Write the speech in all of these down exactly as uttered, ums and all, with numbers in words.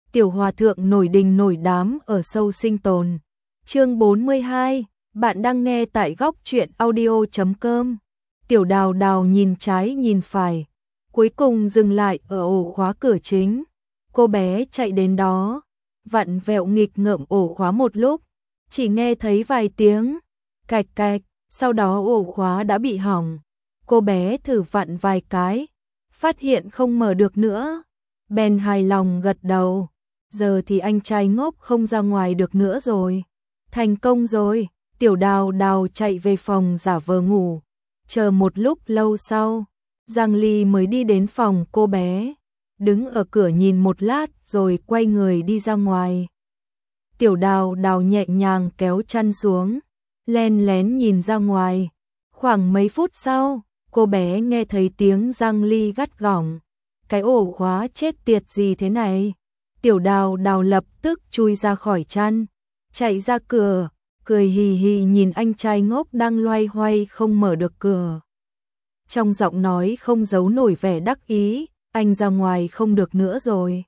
Tiểu hòa thượng nổi đình nổi đám ở sâu sinh tồn. Chương bốn mươi hai, bạn đang nghe tại góc truyện audio chấm com. Tiểu Đào Đào nhìn trái nhìn phải, cuối cùng dừng lại ở ổ khóa cửa chính. Cô bé chạy đến đó, vặn vẹo nghịch ngợm ổ khóa một lúc, chỉ nghe thấy vài tiếng cạch cạch, sau đó ổ khóa đã bị hỏng. Cô bé thử vặn vài cái, phát hiện không mở được nữa, bèn hài lòng gật đầu. Giờ thì anh trai ngốc không ra ngoài được nữa rồi. Thành công rồi. Tiểu Đào Đào chạy về phòng giả vờ ngủ. Chờ một lúc lâu sau, Giang Ly mới đi đến phòng cô bé, đứng ở cửa nhìn một lát rồi quay người đi ra ngoài. Tiểu Đào Đào nhẹ nhàng kéo chăn xuống, len lén nhìn ra ngoài. Khoảng mấy phút sau, cô bé nghe thấy tiếng Giang Ly gắt gỏng. Cái ổ khóa chết tiệt gì thế này? Tiểu Đào Đào lập tức chui ra khỏi chăn, chạy ra cửa, cười hì hì nhìn anh trai ngốc đang loay hoay không mở được cửa. Trong giọng nói không giấu nổi vẻ đắc ý, anh ra ngoài không được nữa rồi.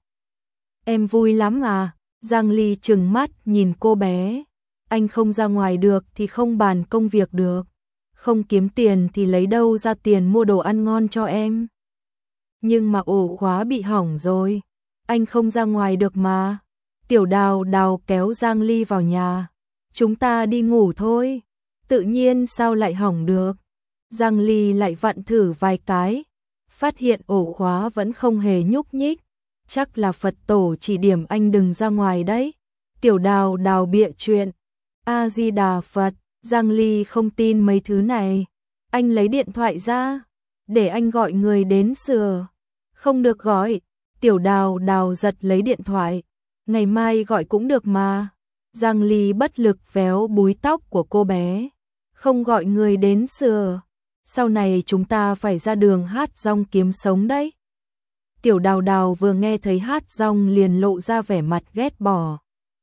Em vui lắm à? Giang Ly trừng mắt nhìn cô bé. Anh không ra ngoài được thì không bàn công việc được. Không kiếm tiền thì lấy đâu ra tiền mua đồ ăn ngon cho em. Nhưng mà ổ khóa bị hỏng rồi. Anh không ra ngoài được mà. Tiểu Đào Đào kéo Giang Ly vào nhà. Chúng ta đi ngủ thôi. Tự nhiên sao lại hỏng được? Giang Ly lại vặn thử vài cái, phát hiện ổ khóa vẫn không hề nhúc nhích. Chắc là Phật tổ chỉ điểm anh đừng ra ngoài đấy. Tiểu Đào Đào bịa chuyện. A Di Đà Phật. Giang Ly không tin mấy thứ này. Anh lấy điện thoại ra, để anh gọi người đến sửa. Không được gọi. Tiểu Đào Đào giật lấy điện thoại. Ngày mai gọi cũng được mà. Giang Ly bất lực véo búi tóc của cô bé. Không gọi người đến sửa. Sau này chúng ta phải ra đường hát rong kiếm sống đấy. Tiểu Đào Đào vừa nghe thấy hát rong liền lộ ra vẻ mặt ghét bỏ.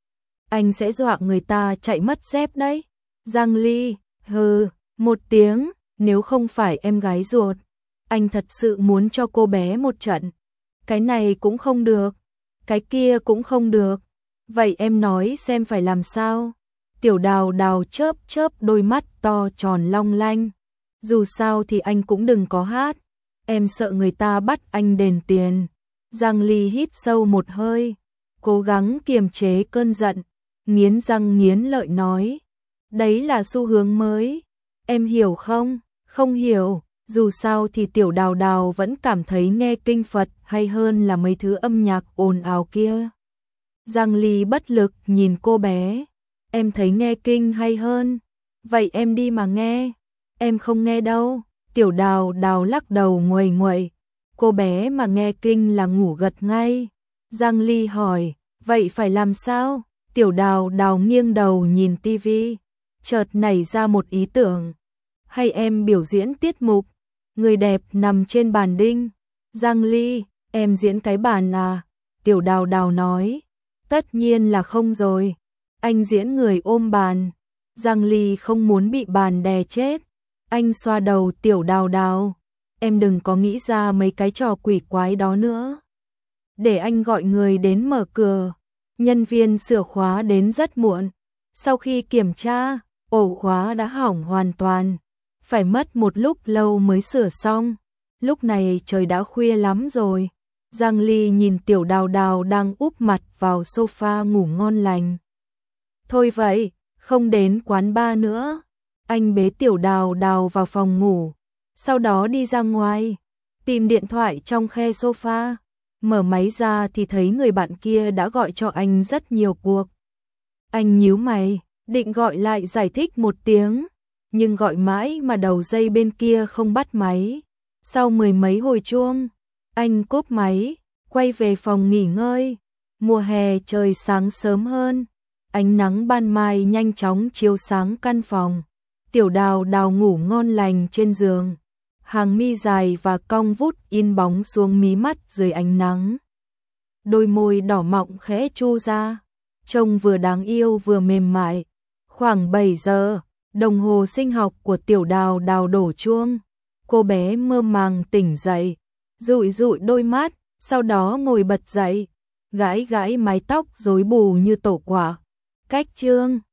Anh sẽ dọa người ta chạy mất dép đấy. Giang Ly, hừ, một tiếng, nếu không phải em gái ruột. Anh thật sự muốn cho cô bé một trận. Cái này cũng không được, cái kia cũng không được. Vậy em nói xem phải làm sao? Tiểu Đào Đào chớp chớp đôi mắt to tròn long lanh. Dù sao thì anh cũng đừng có hát. Em sợ người ta bắt anh đền tiền. Giang Ly hít sâu một hơi, cố gắng kiềm chế cơn giận, nghiến răng nghiến lợi nói. Đấy là xu hướng mới. Em hiểu không? Không hiểu. Dù sao thì Tiểu Đào Đào vẫn cảm thấy nghe kinh Phật hay hơn là mấy thứ âm nhạc ồn ào kia. Giang Ly bất lực nhìn cô bé. Em thấy nghe kinh hay hơn. Vậy em đi mà nghe. Em không nghe đâu. Tiểu Đào Đào lắc đầu nguầy nguậy. Cô bé mà nghe kinh là ngủ gật ngay. Giang Ly hỏi, vậy phải làm sao? Tiểu Đào Đào nghiêng đầu nhìn tivi, chợt nảy ra một ý tưởng. Hay em biểu diễn tiết mục người đẹp nằm trên bàn đinh. Giang Ly, em diễn cái bàn à? Tiểu Đào Đào nói. Tất nhiên là không rồi. Anh diễn người ôm bàn. Giang Ly không muốn bị bàn đè chết. Anh xoa đầu Tiểu Đào Đào. Em đừng có nghĩ ra mấy cái trò quỷ quái đó nữa. Để anh gọi người đến mở cửa. Nhân viên sửa khóa đến rất muộn. Sau khi kiểm tra, ổ khóa đã hỏng hoàn toàn. Phải mất một lúc lâu mới sửa xong. Lúc này trời đã khuya lắm rồi. Giang Ly nhìn Tiểu Đào Đào đang úp mặt vào sofa ngủ ngon lành. Thôi vậy, không đến quán bar nữa. Anh bế Tiểu Đào Đào vào phòng ngủ. Sau đó đi ra ngoài, tìm điện thoại trong khe sofa. Mở máy ra thì thấy người bạn kia đã gọi cho anh rất nhiều cuộc. Anh nhíu mày, định gọi lại giải thích một tiếng. Nhưng gọi mãi mà đầu dây bên kia không bắt máy. Sau mười mấy hồi chuông, anh cúp máy, quay về phòng nghỉ ngơi. Mùa hè trời sáng sớm hơn, ánh nắng ban mai nhanh chóng chiếu sáng căn phòng. Tiểu Đào Đào ngủ ngon lành trên giường. Hàng mi dài và cong vút in bóng xuống mí mắt dưới ánh nắng. Đôi môi đỏ mọng khẽ chu ra, trông vừa đáng yêu vừa mềm mại. Khoảng bảy giờ, đồng hồ sinh học của Tiểu Đào Đào đổ chuông. Cô bé mơ màng tỉnh dậy, dụi dụi đôi mắt, sau đó ngồi bật dậy. gãi gãi mái tóc rối bù như tổ quả. Cách chương